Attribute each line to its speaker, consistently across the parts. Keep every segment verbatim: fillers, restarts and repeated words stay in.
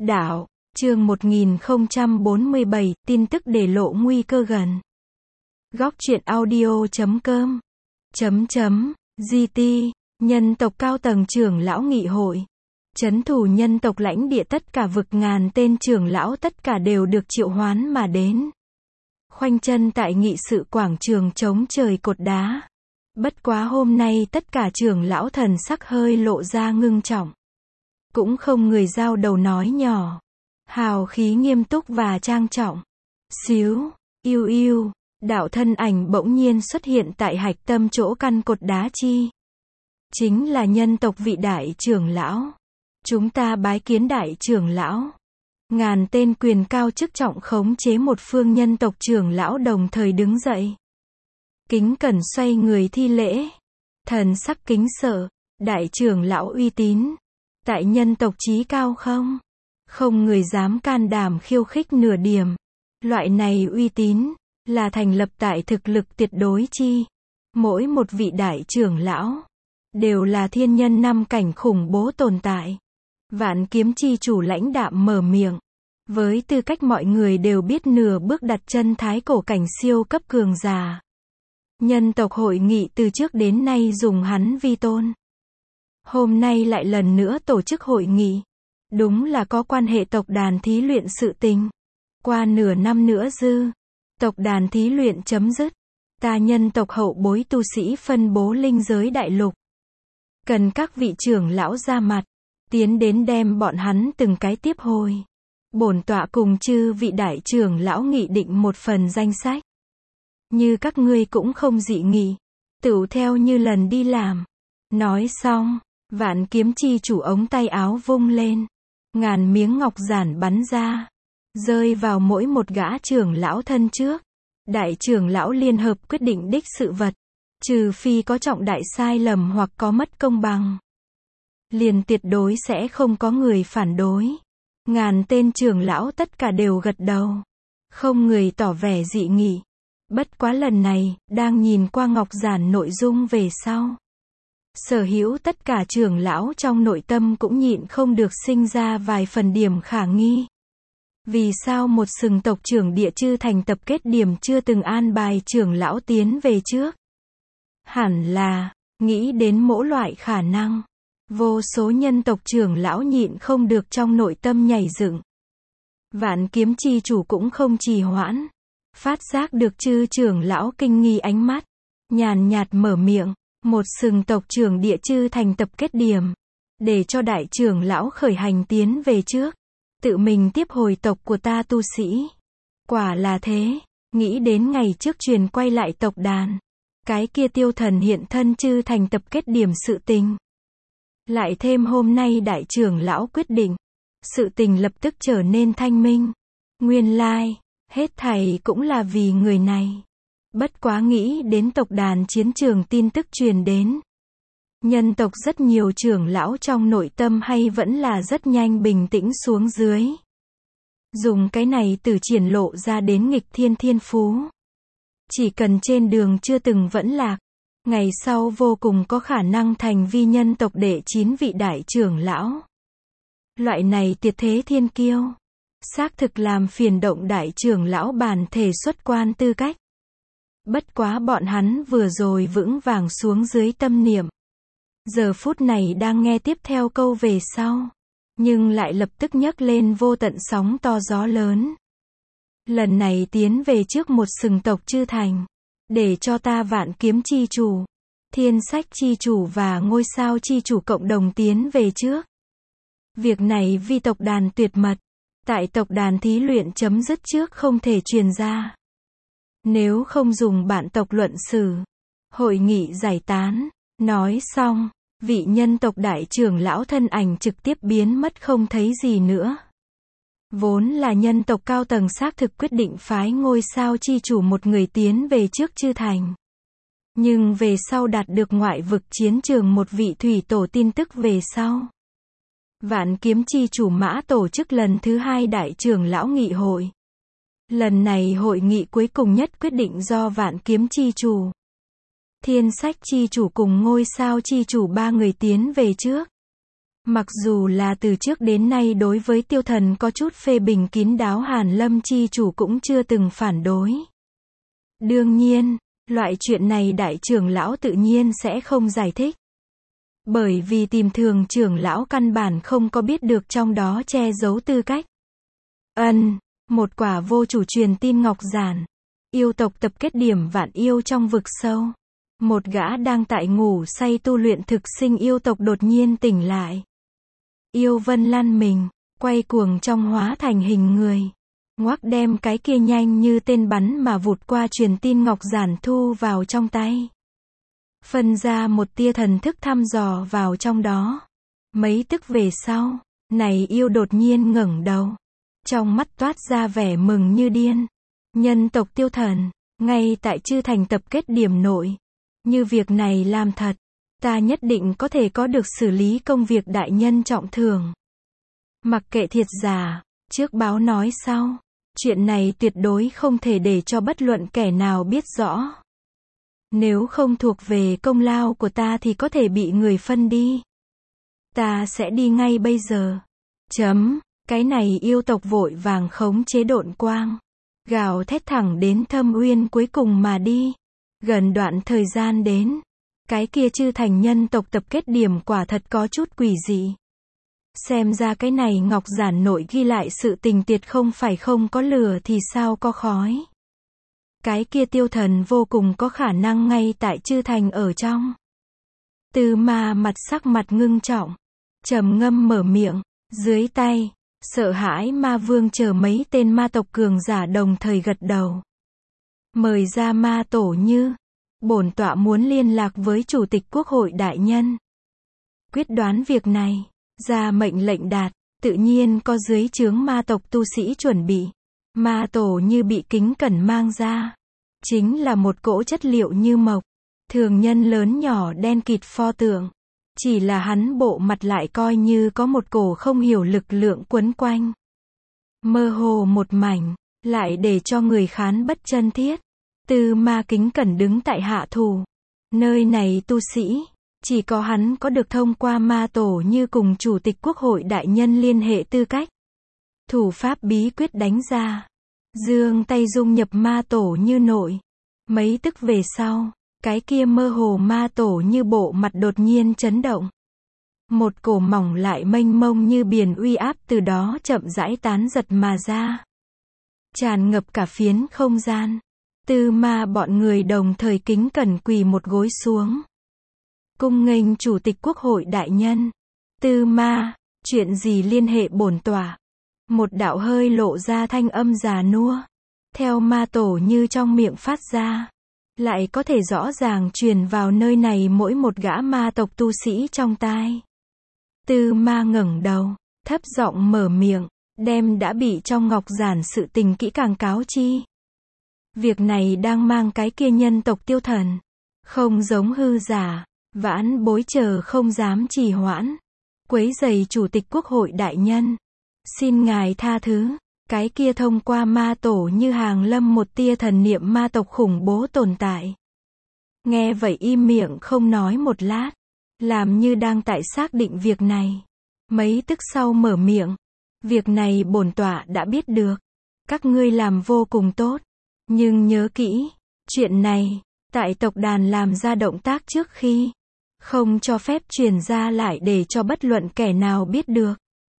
Speaker 1: Đạo, chương một nghìn không trăm bốn mươi bảy, tin tức để lộ nguy cơ gần. Góc truyện audio chấm com chấm chấm giê tê, nhân tộc cao tầng trưởng lão nghị hội. Trấn thủ nhân tộc lãnh địa tất cả vực ngàn tên trưởng lão tất cả đều được triệu hoán mà đến. Khoanh chân tại nghị sự quảng trường chống trời cột đá. Bất quá hôm nay tất cả trưởng lão thần sắc hơi lộ ra ngưng trọng. Cũng không người giao đầu nói nhỏ. Hào khí nghiêm túc và trang trọng. Xíu, yêu yêu, đạo thân ảnh bỗng nhiên xuất hiện tại hạch tâm chỗ căn cột đá chi. Chính là nhân tộc vị đại trưởng lão. Chúng ta bái kiến đại trưởng lão. Ngàn tên quyền cao chức trọng khống chế một phương nhân tộc trưởng lão đồng thời đứng dậy. Kính cẩn xoay người thi lễ. Thần sắc kính sợ, đại trưởng lão uy tín. Tại nhân tộc chí cao không? Không người dám can đảm khiêu khích nửa điểm. Loại này uy tín, là thành lập tại thực lực tuyệt đối chi. Mỗi một vị đại trưởng lão, đều là thiên nhân năm cảnh khủng bố tồn tại. Vạn kiếm chi chủ lãnh đạm mở miệng. Với tư cách mọi người đều biết nửa bước đặt chân thái cổ cảnh siêu cấp cường giả. Nhân tộc hội nghị từ trước đến nay dùng hắn vi tôn. Hôm nay lại lần nữa tổ chức hội nghị. Đúng là có quan hệ tộc đàn thí luyện sự tình. Qua nửa năm nữa dư. Tộc đàn thí luyện chấm dứt. Ta nhân tộc hậu bối tu sĩ phân bố linh giới đại lục. Cần các vị trưởng lão ra mặt. Tiến đến đem bọn hắn từng cái tiếp hồi. Bổn tọa cùng chư vị đại trưởng lão nghị định một phần danh sách. Như các ngươi cũng không dị nghị. Tựu theo như lần đi làm. Nói xong, vạn kiếm chi chủ ống tay áo vung lên. Ngàn miếng ngọc giản bắn ra. Rơi vào mỗi một gã trưởng lão thân trước. Đại trưởng lão liên hợp quyết định đích sự vật. Trừ phi có trọng đại sai lầm hoặc có mất công bằng. Liền tuyệt đối sẽ không có người phản đối. Ngàn tên trưởng lão tất cả đều gật đầu. Không người tỏ vẻ dị nghị. Bất quá lần này, đang nhìn qua ngọc giản nội dung về sau. Sở hữu tất cả trưởng lão trong nội tâm cũng nhịn không được sinh ra vài phần điểm khả nghi. Vì sao một sừng tộc trưởng địa chư thành tập kết điểm chưa từng an bài trưởng lão tiến về trước? Hẳn là, nghĩ đến mỗi loại khả năng. Vô số nhân tộc trưởng lão nhịn không được trong nội tâm nhảy dựng. Vạn kiếm chi chủ cũng không trì hoãn. Phát giác được chư trưởng lão kinh nghi ánh mắt. Nhàn nhạt mở miệng. Một sừng tộc trưởng địa chư thành tập kết điểm. Để cho đại trưởng lão khởi hành tiến về trước. Tự mình tiếp hồi tộc của ta tu sĩ. Quả là thế. Nghĩ đến ngày trước truyền quay lại tộc đàn. Cái kia tiêu thần hiện thân chư thành tập kết điểm sự tình. Lại thêm hôm nay đại trưởng lão quyết định. Sự tình lập tức trở nên thanh minh. Nguyên lai, hết thảy cũng là vì người này. Bất quá nghĩ đến tộc đàn chiến trường tin tức truyền đến. Nhân tộc rất nhiều trưởng lão trong nội tâm hay vẫn là rất nhanh bình tĩnh xuống dưới. Dùng cái này từ triển lộ ra đến nghịch thiên thiên phú. Chỉ cần trên đường chưa từng vẫn lạc. Ngày sau vô cùng có khả năng thành vi nhân tộc đệ chín vị đại trưởng lão. Loại này tuyệt thế thiên kiêu. Xác thực làm phiền động đại trưởng lão bản thể xuất quan tư cách. Bất quá bọn hắn vừa rồi vững vàng xuống dưới tâm niệm. Giờ phút này đang nghe tiếp theo câu về sau. Nhưng lại lập tức nhấc lên vô tận sóng to gió lớn. Lần này tiến về trước một sừng tộc chư thành. Để cho ta vạn kiếm chi chủ, thiên sách chi chủ và ngôi sao chi chủ cộng đồng tiến về trước. Việc này vi tộc đàn tuyệt mật. Tại tộc đàn thí luyện chấm dứt trước không thể truyền ra. Nếu không dùng bản tộc luận xử. Hội nghị giải tán. Nói xong, vị nhân tộc đại trưởng lão thân ảnh trực tiếp biến mất không thấy gì nữa. Vốn là nhân tộc cao tầng xác thực quyết định phái ngôi sao chi chủ một người tiến về trước chư thành. Nhưng về sau đạt được ngoại vực chiến trường một vị thủy tổ tin tức về sau. Vạn kiếm chi chủ mã tổ chức lần thứ hai đại trưởng lão nghị hội. Lần này hội nghị cuối cùng nhất quyết định do vạn kiếm chi chủ, thiên sách chi chủ cùng ngôi sao chi chủ ba người tiến về trước. Mặc dù là từ trước đến nay đối với tiêu thần có chút phê bình kín đáo, Hàn Lâm chi chủ cũng chưa từng phản đối. Đương nhiên, loại chuyện này đại trưởng lão tự nhiên sẽ không giải thích. Bởi vì tìm thường trưởng lão căn bản không có biết được trong đó che giấu tư cách. Ân, một quả vô chủ truyền tin ngọc giản. Yêu tộc tập kết điểm vạn yêu trong vực sâu. Một gã đang tại ngủ say tu luyện thực sinh yêu tộc đột nhiên tỉnh lại. Yêu Vân lăn mình, quay cuồng trong hóa thành hình người. Ngoắc đem cái kia nhanh như tên bắn mà vụt qua truyền tin ngọc giản thu vào trong tay. Phân ra một tia thần thức thăm dò vào trong đó. Mấy tức về sau, này yêu đột nhiên ngẩng đầu. Trong mắt toát ra vẻ mừng như điên. Nhân tộc Tiêu Thần, ngay tại Chư Thành tập kết điểm nội. Như việc này làm thật, ta nhất định có thể có được xử lý công việc đại nhân trọng thưởng. Mặc kệ thiệt giả, trước báo nói sau. Chuyện này tuyệt đối không thể để cho bất luận kẻ nào biết rõ. Nếu không thuộc về công lao của ta thì có thể bị người phân đi. Ta sẽ đi ngay bây giờ. Chấm, cái này yêu tộc vội vàng khống chế độn quang. Gào thét thẳng đến Thâm Uyên cuối cùng mà đi. Gần đoạn thời gian đến, cái kia Chư Thành nhân tộc tập kết điểm quả thật có chút quỷ dị. Xem ra cái này ngọc giản nội ghi lại sự tình tuyệt không phải không có lửa thì sao có khói. Cái kia Tiêu Thần vô cùng có khả năng ngay tại Chư Thành ở trong. Tư Ma mặt sắc mặt ngưng trọng, trầm ngâm mở miệng, dưới tay, sợ hãi ma vương chờ mấy tên ma tộc cường giả đồng thời gật đầu. Mời ra ma tổ Như, bổn tọa muốn liên lạc với Chủ tịch Quốc hội đại nhân. Quyết đoán việc này, ra mệnh lệnh đạt, tự nhiên có dưới trướng ma tộc tu sĩ chuẩn bị. Ma tổ Như bị kính cẩn mang ra. Chính là một cỗ chất liệu như mộc. Thường nhân lớn nhỏ đen kịt pho tượng. Chỉ là hắn bộ mặt lại coi như có một cổ không hiểu lực lượng quấn quanh. Mơ hồ một mảnh, lại để cho người khán bất chân thiết. Tư Ma kính cẩn đứng tại hạ thủ. Nơi này tu sĩ, chỉ có hắn có được thông qua ma tổ Như cùng Chủ tịch Quốc hội đại nhân liên hệ tư cách. Thủ pháp bí quyết đánh ra. Dương tay dung nhập ma tổ Như nội. Mấy tức về sau, cái kia mơ hồ ma tổ Như bộ mặt đột nhiên chấn động. Một cổ mỏng lại mênh mông như biển uy áp từ đó chậm rãi tán giật mà ra. Tràn ngập cả phiến không gian. Tư Ma bọn người đồng thời kính cẩn quỳ một gối xuống. Cung nghênh Chủ tịch Quốc hội đại nhân. Tư Ma, chuyện gì liên hệ bổn tọa? Một đạo hơi lộ ra thanh âm già nua. Theo ma tổ Như trong miệng phát ra. Lại có thể rõ ràng truyền vào nơi này mỗi một gã ma tộc tu sĩ trong tai. Tư Ma ngẩng đầu, thấp giọng mở miệng, đem đã bị trong ngọc giản sự tình kỹ càng cáo chi. Việc này đang mang cái kia nhân tộc Tiêu Thần. Không giống hư giả, vãn bối chờ không dám trì hoãn. Quấy rầy Chủ tịch Quốc hội đại nhân. Xin ngài tha thứ, cái kia thông qua ma tổ Như hàng lâm một tia thần niệm ma tộc khủng bố tồn tại. Nghe vậy im miệng không nói một lát, làm như đang tại xác định việc này. Mấy tức sau mở miệng, việc này bổn tọa đã biết được, các ngươi làm vô cùng tốt, nhưng nhớ kỹ, chuyện này, tại tộc đàn làm ra động tác trước khi, không cho phép truyền ra lại để cho bất luận kẻ nào biết được.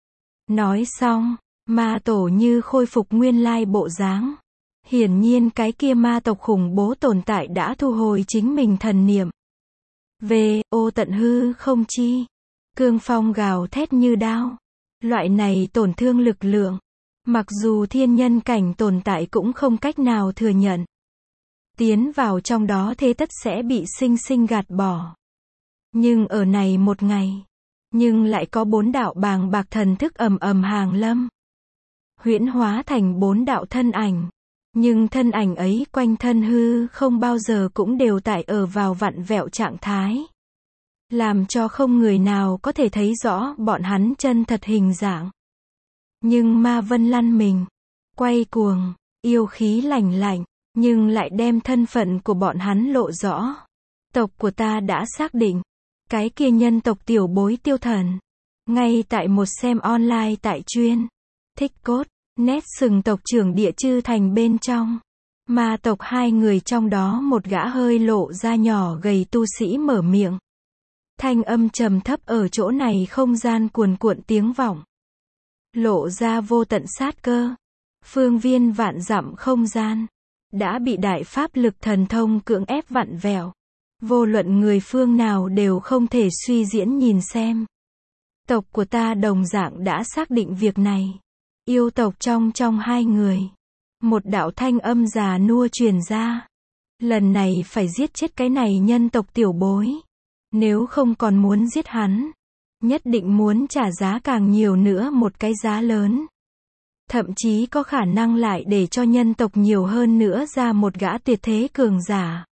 Speaker 1: Nói xong, ma tổ Như khôi phục nguyên lai bộ dáng. Hiển nhiên cái kia ma tộc khủng bố tồn tại đã thu hồi chính mình thần niệm. Về, ô tận hư không chi. Cương phong gào thét như đao. Loại này tổn thương lực lượng. Mặc dù thiên nhân cảnh tồn tại cũng không cách nào thừa nhận. Tiến vào trong đó thế tất sẽ bị sinh sinh gạt bỏ. Nhưng ở này một ngày. Nhưng lại có bốn đạo bàng bạc thần thức ầm ầm hàng lâm. Huyễn hóa thành bốn đạo thân ảnh. Nhưng thân ảnh ấy quanh thân hư không bao giờ cũng đều tại ở vào vặn vẹo trạng thái. Làm cho không người nào có thể thấy rõ bọn hắn chân thật hình dạng. Nhưng ma vân lăn mình. Quay cuồng, yêu khí lạnh lạnh, nhưng lại đem thân phận của bọn hắn lộ rõ. Tộc của ta đã xác định. Cái kia nhân tộc tiểu bối Tiêu Thần. Ngay tại một xem online tại chuyên. Thích cốt. Nét sừng tộc trưởng địa chư thành bên trong. Ma tộc hai người trong đó một gã hơi lộ ra nhỏ gầy tu sĩ mở miệng. Thanh âm trầm thấp ở chỗ này không gian cuồn cuộn tiếng vọng. Lộ ra vô tận sát cơ. Phương viên vạn dặm không gian. Đã bị đại pháp lực thần thông cưỡng ép vặn vẹo. Vô luận người phương nào đều không thể suy diễn nhìn xem. Tộc của ta đồng dạng đã xác định việc này. Yêu tộc trong trong hai người. Một đạo thanh âm già nua truyền ra. Lần này phải giết chết cái này nhân tộc tiểu bối. Nếu không còn muốn giết hắn. Nhất định muốn trả giá càng nhiều nữa một cái giá lớn. Thậm chí có khả năng lại để cho nhân tộc nhiều hơn nữa ra một gã tuyệt thế cường giả.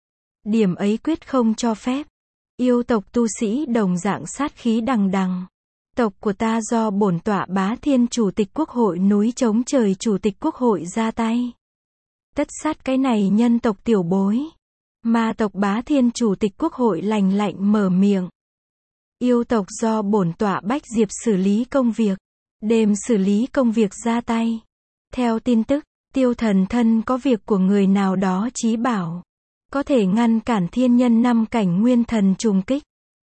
Speaker 1: Điểm ấy quyết không cho phép. Yêu tộc tu sĩ đồng dạng sát khí đằng đằng. Tộc của ta do bổn tọa Bá Thiên Chủ tịch Quốc hội núi Trống Trời Chủ tịch Quốc hội ra tay. Tất sát cái này nhân tộc tiểu bối. Ma tộc Bá Thiên Chủ tịch Quốc hội lành lạnh mở miệng. Yêu tộc do bổn tọa Bách Diệp xử lý công việc. Đêm xử lý công việc ra tay. Theo tin tức, Tiêu Thần thân có việc của người nào đó chí bảo. Có thể ngăn cản thiên nhân năm cảnh nguyên thần trùng kích.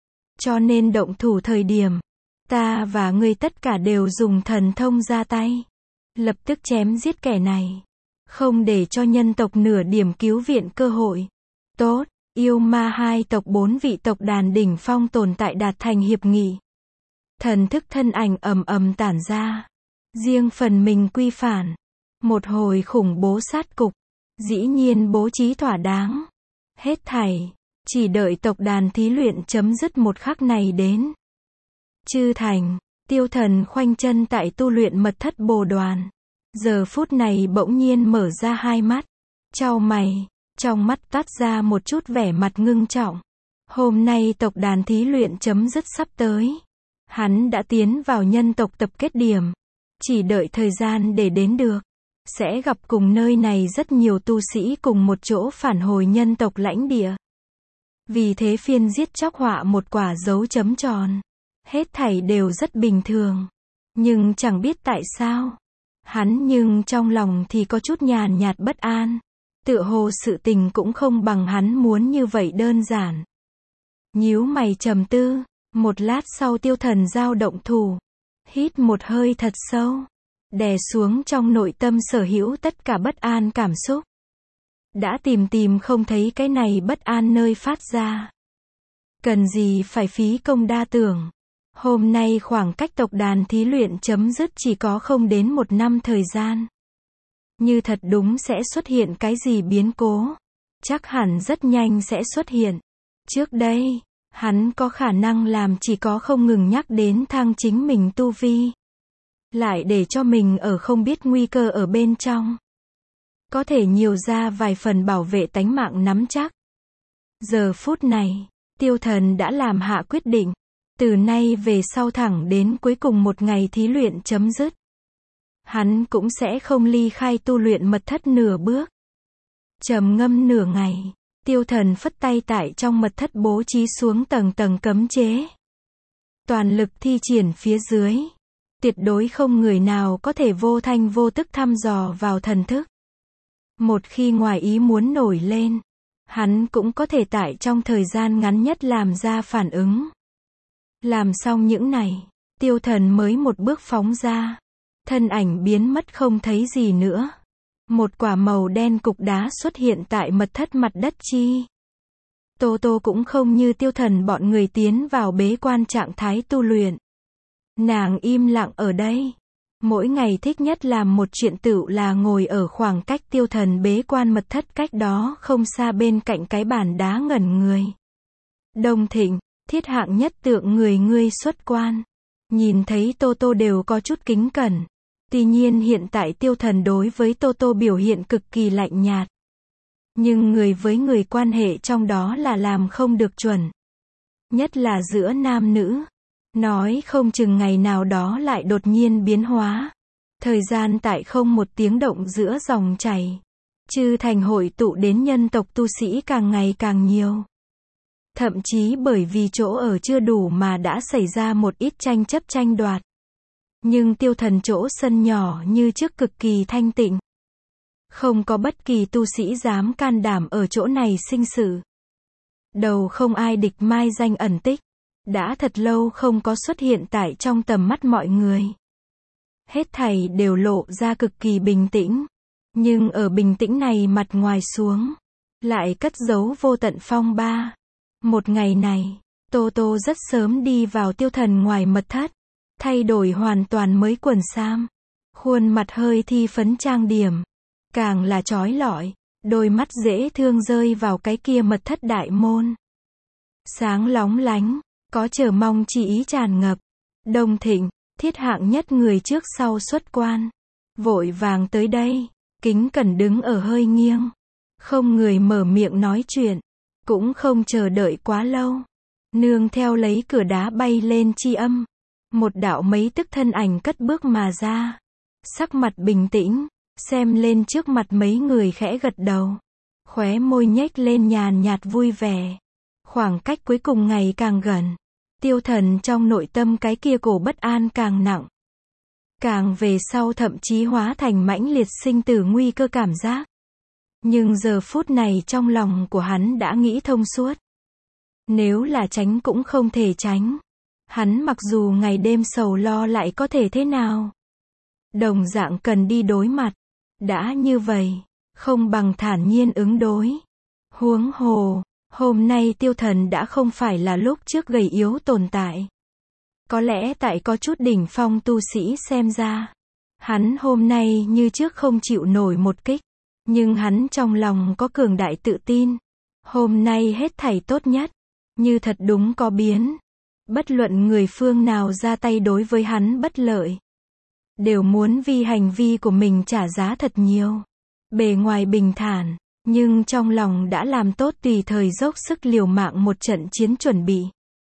Speaker 1: Cho nên động thủ thời điểm. Ta và ngươi tất cả đều dùng thần thông ra tay. Lập tức chém giết kẻ này. Không để cho nhân tộc nửa điểm cứu viện cơ hội. Tốt, yêu ma hai tộc bốn vị tộc đàn đỉnh phong tồn tại đạt thành hiệp nghị. Thần thức thân ảnh ầm ầm tản ra. Riêng phần mình quy phản. Một hồi khủng bố sát cục. Dĩ nhiên bố trí thỏa đáng. Hết thảy. Chỉ đợi tộc đàn thí luyện chấm dứt một khắc này đến. Chư thành. Tiêu Thần khoanh chân tại tu luyện mật thất bồ đoàn. Giờ phút này bỗng nhiên mở ra hai mắt. Chau mày. Trong mắt toát ra một chút vẻ mặt ngưng trọng. Hôm nay tộc đàn thí luyện chấm dứt sắp tới. Hắn đã tiến vào nhân tộc tập kết điểm. Chỉ đợi thời gian để đến được. Sẽ gặp cùng nơi này rất nhiều tu sĩ cùng một chỗ phản hồi nhân tộc lãnh địa. Vì thế phiên giết chóc họa một quả dấu chấm tròn. Hết thảy đều rất bình thường. Nhưng chẳng biết tại sao. Hắn nhưng trong lòng thì có chút nhàn nhạt bất an. Tựa hồ sự tình cũng không bằng hắn muốn như vậy đơn giản. Nhíu mày trầm tư. Một lát sau Tiêu Thần giao động thủ. Hít một hơi thật sâu. Đè xuống trong nội tâm sở hữu tất cả bất an cảm xúc. Đã tìm tìm không thấy cái này bất an nơi phát ra. Cần gì phải phí công đa tưởng. Hôm nay khoảng cách tộc đàn thí luyện chấm dứt chỉ có không đến một năm thời gian. Như thật đúng sẽ xuất hiện cái gì biến cố. Chắc hẳn rất nhanh sẽ xuất hiện. Trước đây, hắn có khả năng làm chỉ có không ngừng nhắc đến thăng chính mình tu vi. Lại để cho mình ở không biết nguy cơ ở bên trong. Có thể nhiều ra vài phần bảo vệ tánh mạng nắm chắc. Giờ phút này, Tiêu Thần đã làm hạ quyết định. Từ nay về sau thẳng đến cuối cùng một ngày thí luyện chấm dứt. Hắn cũng sẽ không ly khai tu luyện mật thất nửa bước. Trầm ngâm nửa ngày, Tiêu Thần phất tay tại trong mật thất bố trí xuống tầng tầng cấm chế. Toàn lực thi triển phía dưới. Tuyệt đối không người nào có thể vô thanh vô tức thăm dò vào thần thức. Một khi ngoài ý muốn nổi lên, hắn cũng có thể tại trong thời gian ngắn nhất làm ra phản ứng. Làm xong những này, Tiêu Thần mới một bước phóng ra. Thân ảnh biến mất không thấy gì nữa. Một quả màu đen cục đá xuất hiện tại mật thất mặt đất chi. Tô Tô cũng không như Tiêu Thần bọn người tiến vào bế quan trạng thái tu luyện. Nàng im lặng ở đây. Mỗi ngày thích nhất làm một chuyện tựu là ngồi ở khoảng cách Tiêu Thần bế quan mật thất cách đó không xa bên cạnh cái bàn đá ngẩn người. Đông Thịnh, thiết hạng nhất tượng người ngươi xuất quan. Nhìn thấy Tô Tô đều có chút kính cẩn. Tuy nhiên hiện tại Tiêu Thần đối với Tô Tô biểu hiện cực kỳ lạnh nhạt. Nhưng người với người quan hệ trong đó là làm không được chuẩn. Nhất là giữa nam nữ. Nói không chừng ngày nào đó lại đột nhiên biến hóa. Thời gian tại không một tiếng động giữa dòng chảy. Chư thành hội tụ đến nhân tộc tu sĩ càng ngày càng nhiều. Thậm chí bởi vì chỗ ở chưa đủ mà đã xảy ra một ít tranh chấp tranh đoạt. Nhưng Tiêu Thần chỗ sân nhỏ như trước cực kỳ thanh tịnh. Không có bất kỳ tu sĩ dám can đảm ở chỗ này sinh sự. Đầu không ai địch mai danh ẩn tích. Đã thật lâu không có xuất hiện tại trong tầm mắt mọi người. Hết thảy đều lộ ra cực kỳ bình tĩnh. Nhưng ở bình tĩnh này mặt ngoài xuống, lại cất giấu vô tận phong ba. Một ngày này, Tô Tô rất sớm đi vào Tiêu Thần ngoài mật thất. Thay đổi hoàn toàn mới quần sam. Khuôn mặt hơi thi phấn trang điểm. Càng là chói lọi. Đôi mắt dễ thương rơi vào cái kia mật thất đại môn. Sáng lóng lánh. Có chờ mong chỉ ý tràn ngập. Đông Thịnh, thiết hạng nhất người trước sau xuất quan. Vội vàng tới đây. Kính cẩn đứng ở hơi nghiêng. Không người mở miệng nói chuyện. Cũng không chờ đợi quá lâu. Nương theo lấy cửa đá bay lên chi âm. Một đạo mấy tức thân ảnh cất bước mà ra. Sắc mặt bình tĩnh. Xem lên trước mặt mấy người khẽ gật đầu. Khóe môi nhếch lên nhàn nhạt vui vẻ. Khoảng cách cuối cùng ngày càng gần. Tiêu Thần trong nội tâm cái kia cổ bất an càng nặng. Càng về sau thậm chí hóa thành mãnh liệt sinh tử nguy cơ cảm giác. Nhưng giờ phút này trong lòng của hắn đã nghĩ thông suốt. Nếu là tránh cũng không thể tránh. Hắn mặc dù ngày đêm sầu lo lại có thể thế nào. Đồng dạng cần đi đối mặt. Đã như vậy, không bằng thản nhiên ứng đối. Huống hồ, hôm nay Tiêu Thần đã không phải là lúc trước gầy yếu tồn tại. Có lẽ tại có chút đỉnh phong tu sĩ xem ra. Hắn hôm nay như trước không chịu nổi một kích. Nhưng hắn trong lòng có cường đại tự tin. Hôm nay hết thảy tốt nhất. Như thật đúng có biến. Bất luận người phương nào ra tay đối với hắn bất lợi. Đều muốn vì hành vi của mình trả giá thật nhiều. Bề ngoài bình thản. Nhưng trong lòng đã làm tốt tùy thời dốc sức liều mạng một trận chiến chuẩn bị.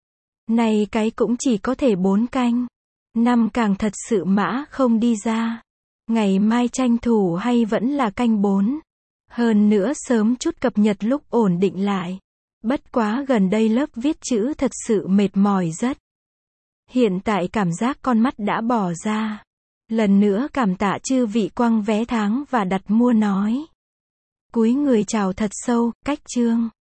Speaker 1: Này cái cũng chỉ có thể bốn canh. Năm càng thật sự mã không đi ra. Ngày mai tranh thủ hay vẫn là canh bốn. Hơn nữa sớm chút cập nhật lúc ổn định lại. Bất quá gần đây lớp viết chữ thật sự mệt mỏi rất. Hiện tại cảm giác con mắt đã bỏ ra. Lần nữa cảm tạ chư vị quăng vé tháng và đặt mua nói. Cúi người chào thật sâu, cách chương.